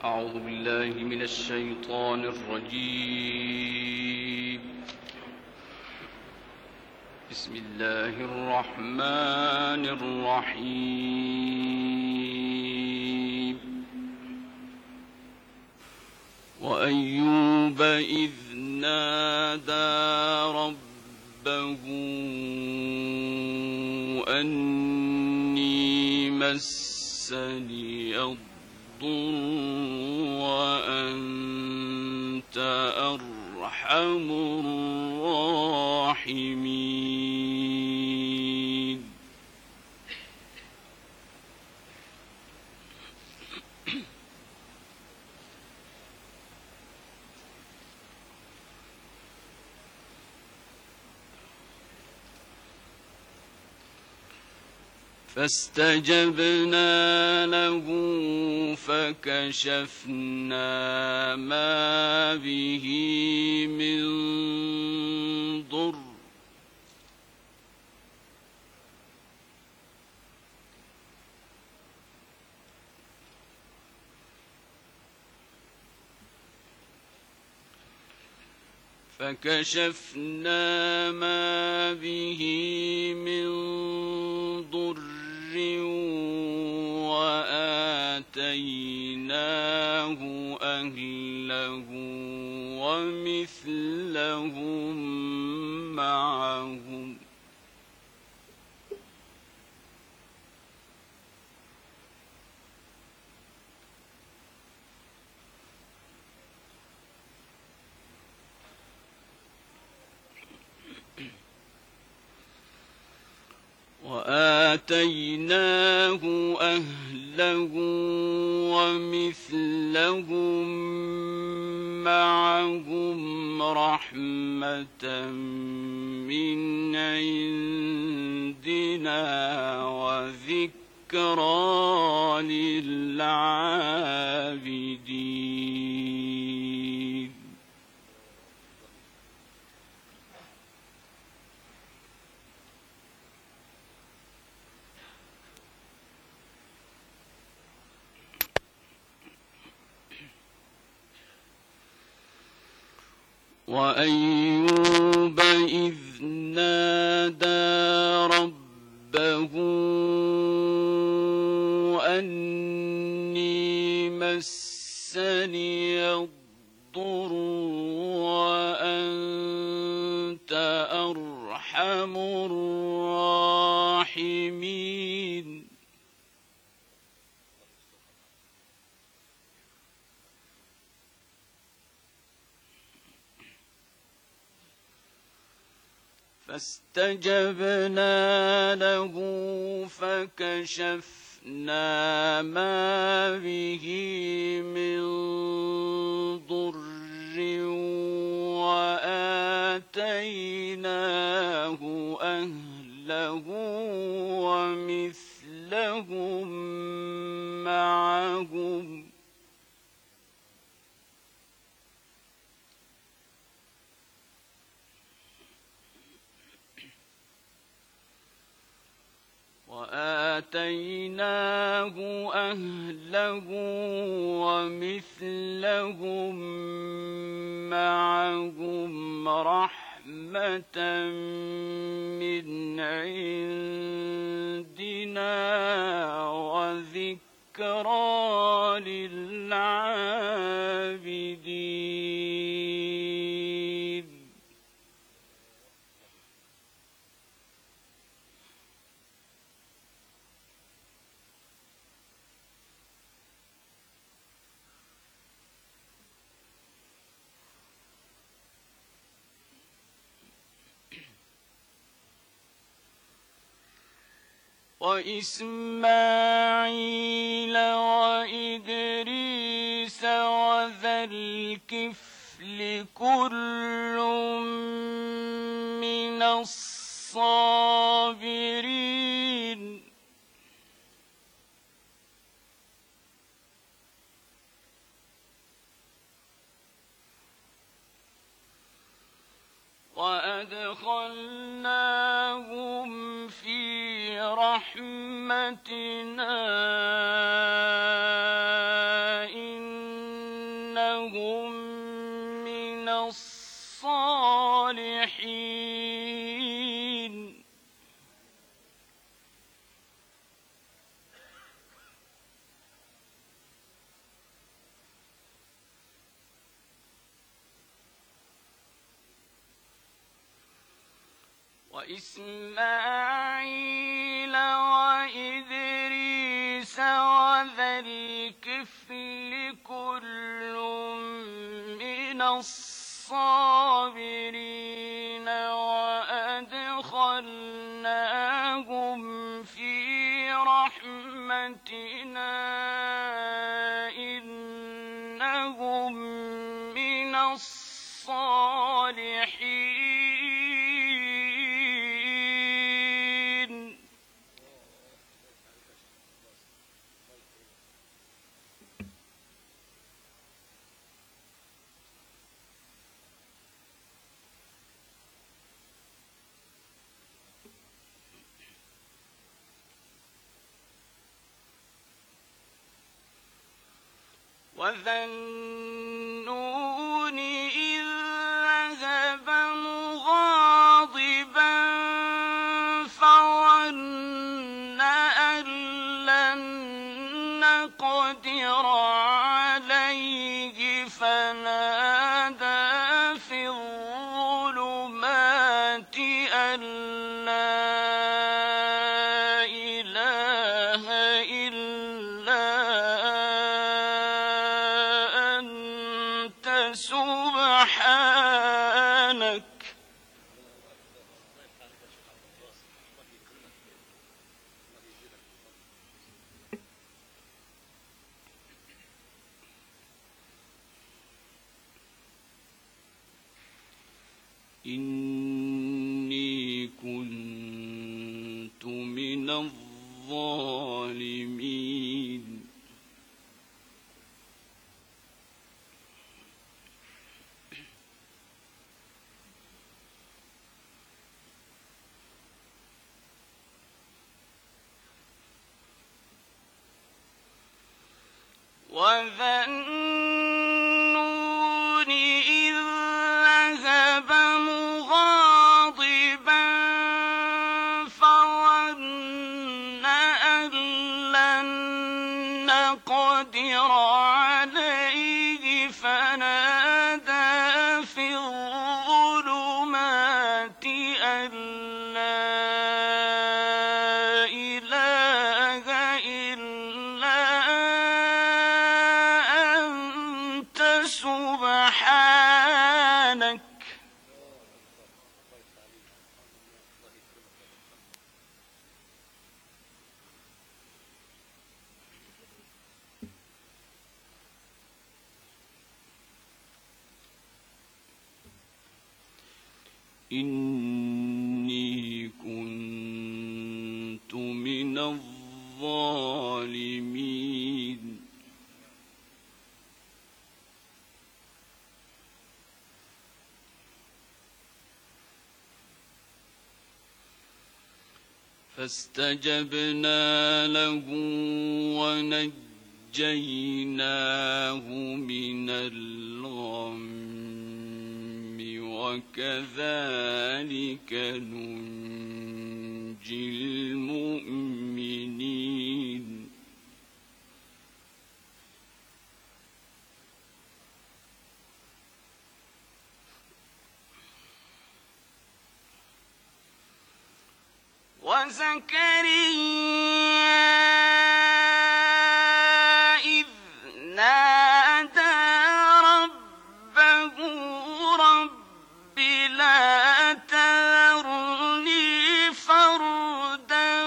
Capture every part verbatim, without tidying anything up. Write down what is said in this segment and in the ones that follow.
أعوذ بالله من الشيطان الرجيم. بسم الله الرحمن الرحيم. وأيوب إذ نادى ربه أني مسني الضر وأنت أرحم الراحمين. فاستجبنا له فكشفنا ما به من ضر فكشفنا ما به من ضر وآتيناه أهله ومثلهم معهم وآتيناه أهله ومثلهم معهم رحمة من عندنا وذكرى للعابدين. وأيوب إذ نادى ربه أني مسني الضر وأنت أرحم الراحمين. فاستجبنا له فكشفنا ما به من ضر وآتيناه أهله ومثلهم معهم وآتيناه أهله ومثلهم معهم رحمة من عندنا وذكرى للعابدين. وإسماعيل وإدريس وذا الكفل كل من الصابرين. وأدخلناهم في رحمتنا إن إنهم من الصالحين وإسماعيل وإدريس وذا الكفل كل من الصابرين وأدخلناهم في رحمتنا إنهم من الصالحين وذا النون إذ ذهب مغاضبا فظن أن لن نقدر عليه فنادى في الظلمات أن لا إله إلا سبحانك إني كنت من الظالمين وذا النون إذ ذهب مغاضبا فظن أن لن نقدر عليه فنادى في الظلمات أن لا إله إلا سبحانك إني كنت من الظالمين فاستجبنا له ونجيناه من الغم وكذلك ننجي المؤمنين وزكريا إذ نادى ربه رب لا تذرني فردا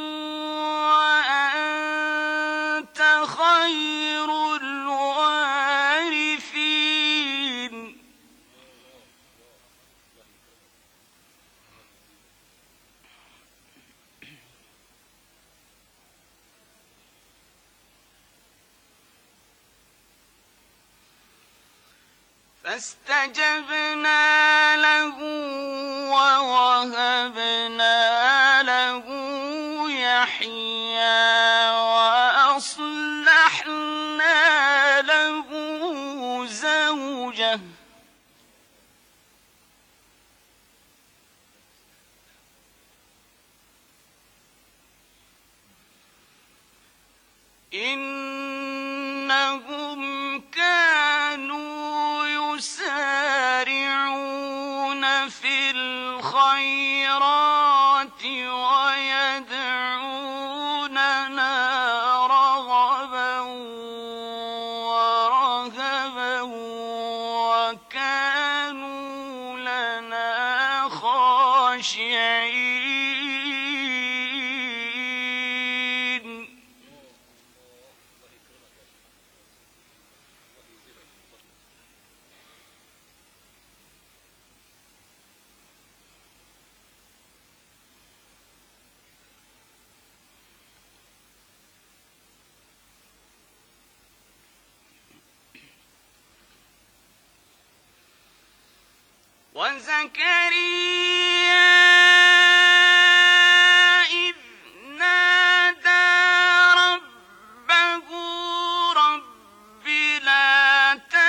وأنت خير الوارثين فاستجبنا له ووهبنا له يحيى وأصلحنا له زوجه زوجه إنهم كانوا يسارعون في الخيرات ويدعوننا رغبا ورهبا وكانوا لنا خاشعين. وزكريا إذ نادى ربه رب لا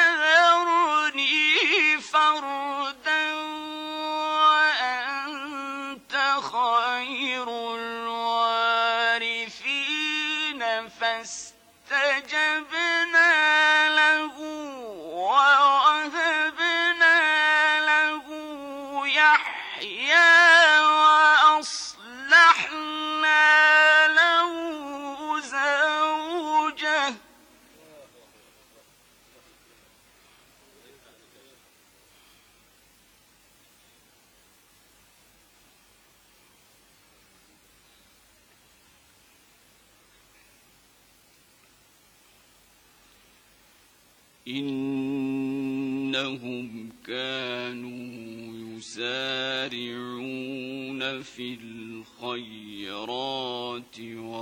تذرني فردا وأنت خير الوارثين فاستجبنا له يحيى وأصلحنا له زوجه إنهم كانوا يسارعون في الخيرات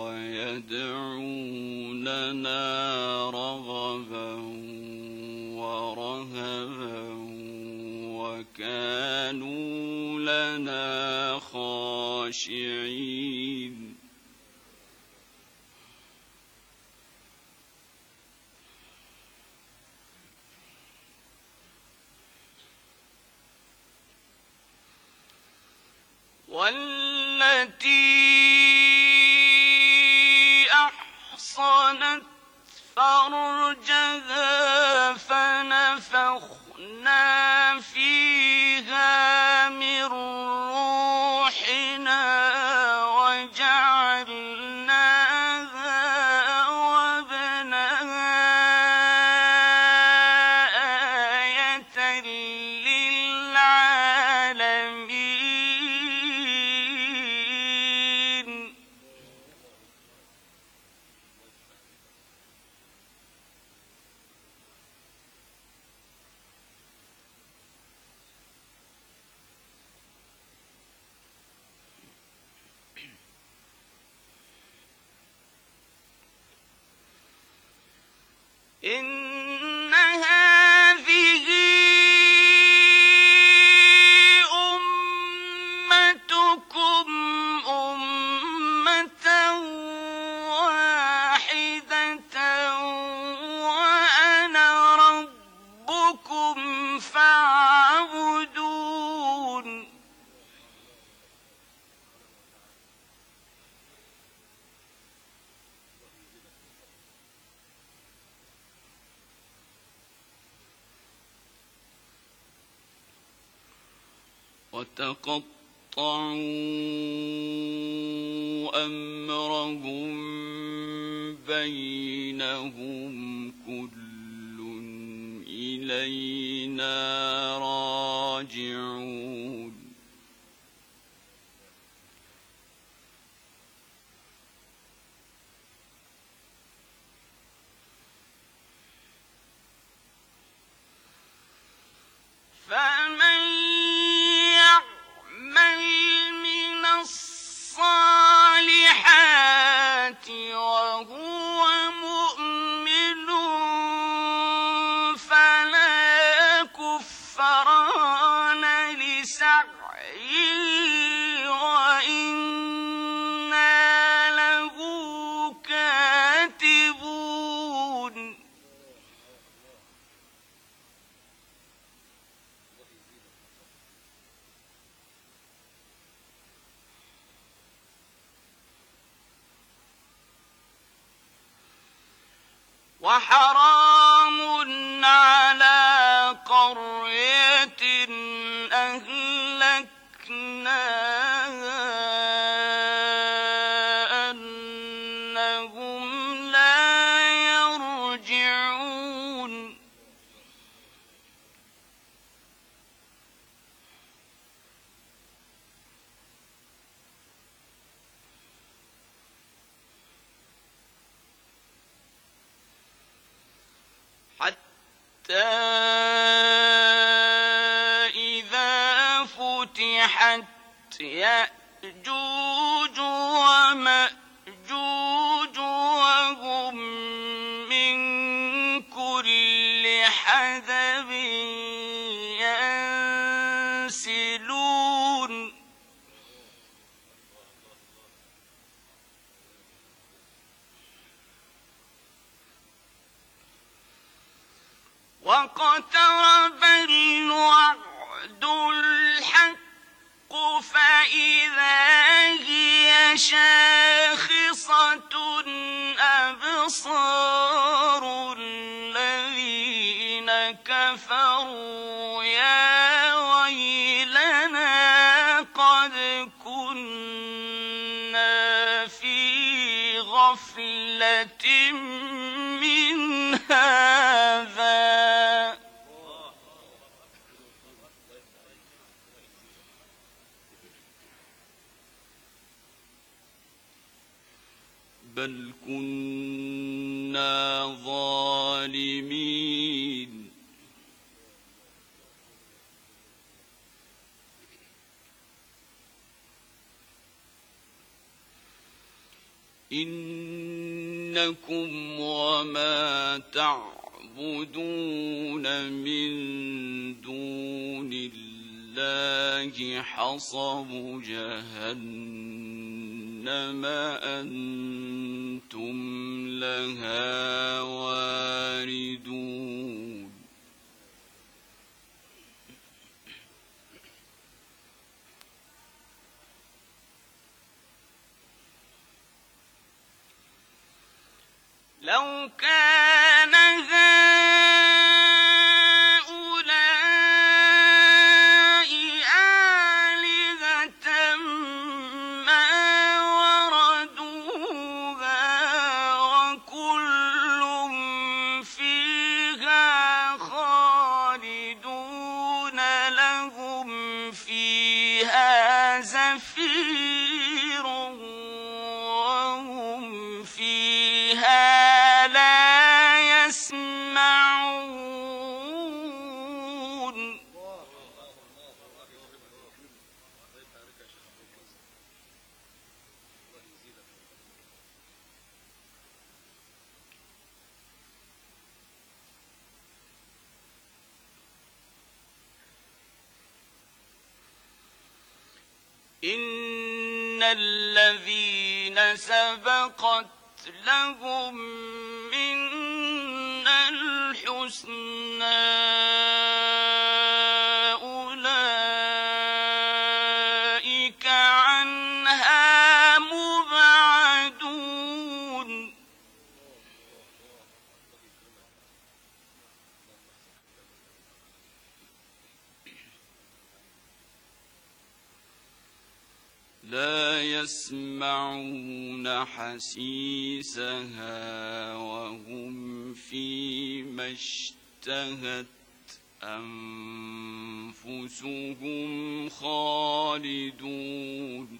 ويدعوننا رغبا ورهبا وكانوا لنا خاشعين. والتي أحصنت فرجها فنفخنا فيها من روحنا وجعلناها وابنها آية للعالمين. إن هذه أمتكم أمة واحدة وأنا ربكم فاعبدون. وتقطعوا أمرهم بينهم كل إلينا راجعون. فمن يعمل من الصالحات وهو مؤمن فلا كفران لسعيه وإنا له كاتبون. وحرام على قرية أهلكناها أنهم لا يرجعون حتى إذا فتحت يأجوج ومأجوج وهم من كل حدب ينسلون واقترب الوعد الحق فإذا هي شاخصة أبصار الذين كفروا يا ويلنا قد كنا في غفلة من هذا بل كنا ظالمين إنكم وما تعبدون من دون الله حصب جهنم أنتم لها واردون لو كان هؤلاء آلهة ما وردوها وكل فيها خالدون لهم فيها زفير وهم فيها يسمعون إن الذين سبقت لهم منا الحسنى أولئك عنها مبعدون لا يسمعون حسيسها وهم فيما اشتهت أنفسهم خالدون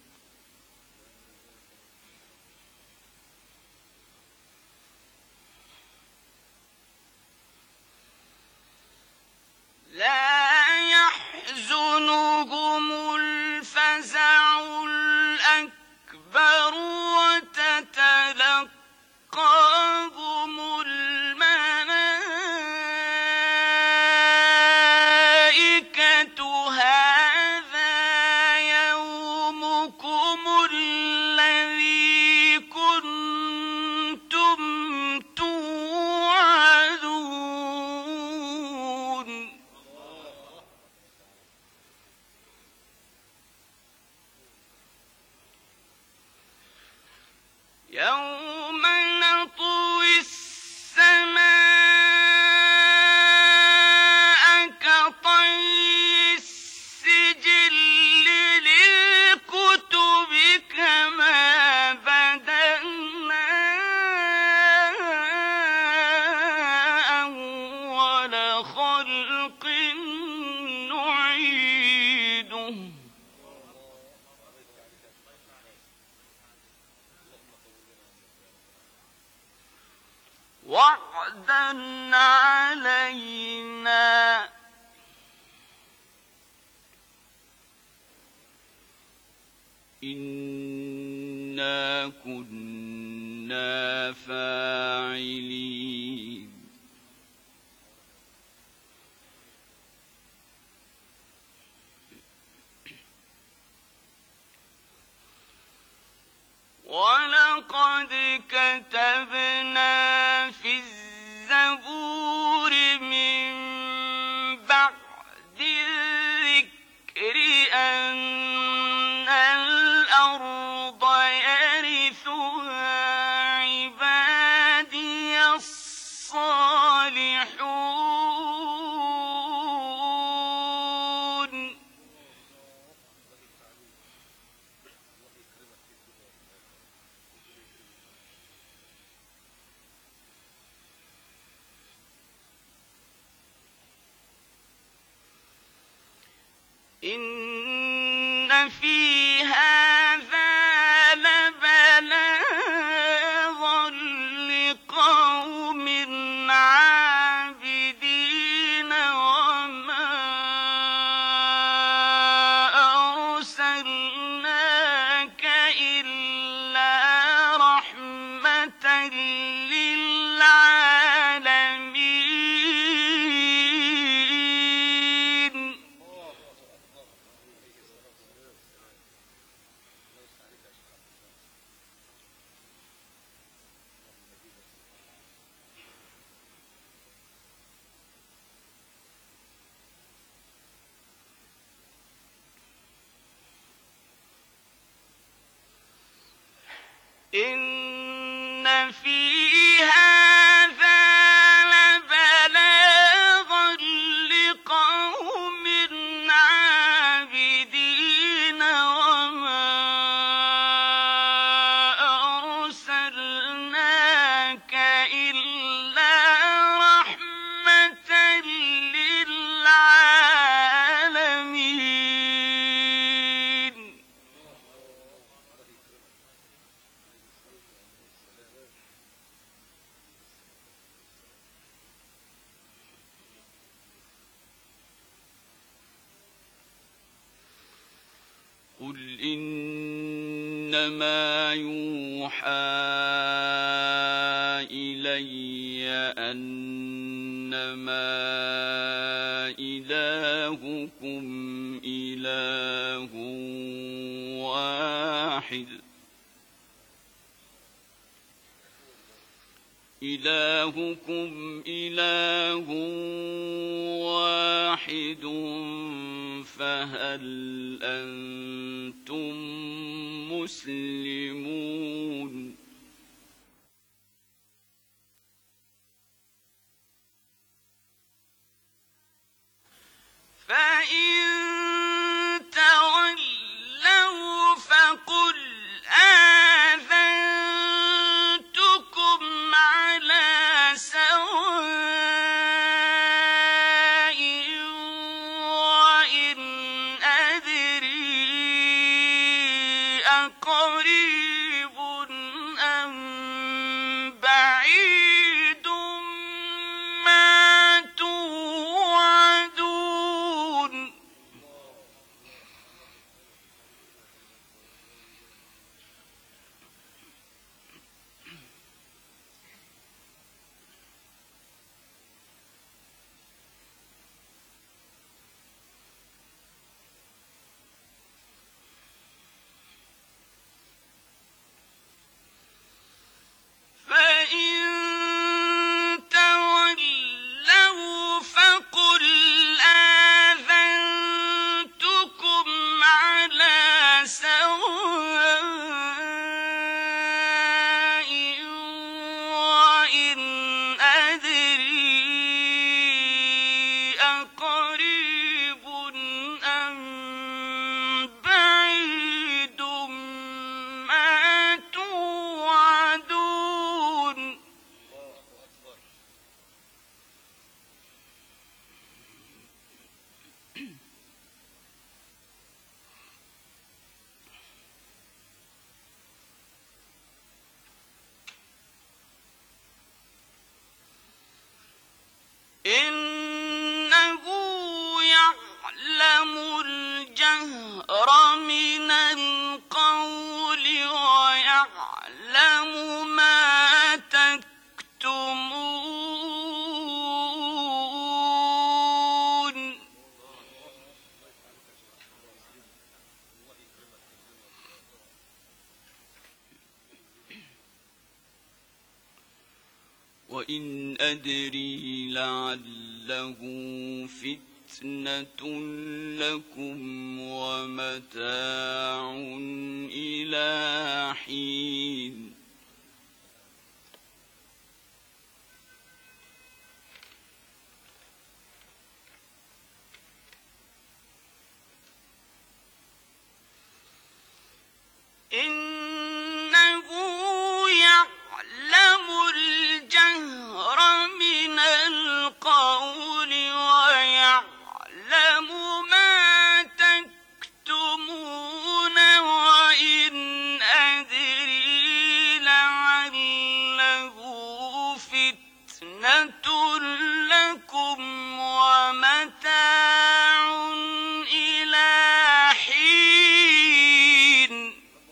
لا يحزنهم الفزع الأكبر وتتلقاهم الملائكة هذا يوم نعيده وعدا علينا إنا كنا فاعلين ولقد كتبنا في الزبور من بعد الذكر أن الأرض يرثها عبادي الصالحون إن في هذا لبلاغا لقوم عابدين وما أرسلناك إلا رحمة للعالمين إن في هذا لبلاغا لقوم عابدين وما أرسلناك إلا رحمة للعالمين قل إنما يوحى إلي أنما إلهكم إله واحد إلهكم إله واحد فهل أنتم مسلمون فإن تولوا فقل آذنتكم على سواء وإن أدري أقريب وإن أدري لعله فتنة لكم ومتاع إلى حين إنه يعلم الجهر من القول ويعلم ما تكتمون وإن أدري لعله فتنة لكم ومتاع إلى حين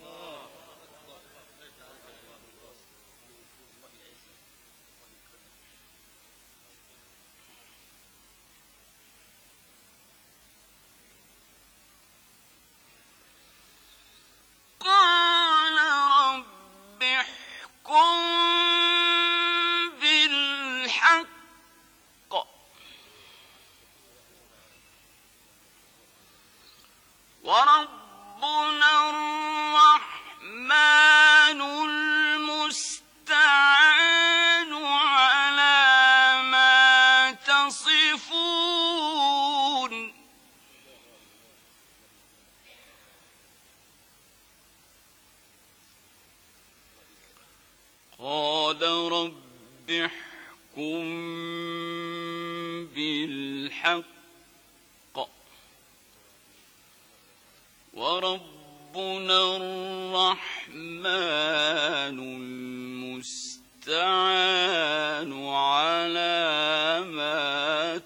قال رب احكم بالحق وربنا الرحمن المستعان على ما تصفون قال رب احكم بالحق وربنا الرحمن المستعان على ما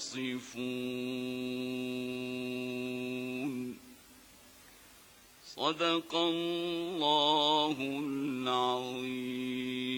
تصفون صدق الله العظيم.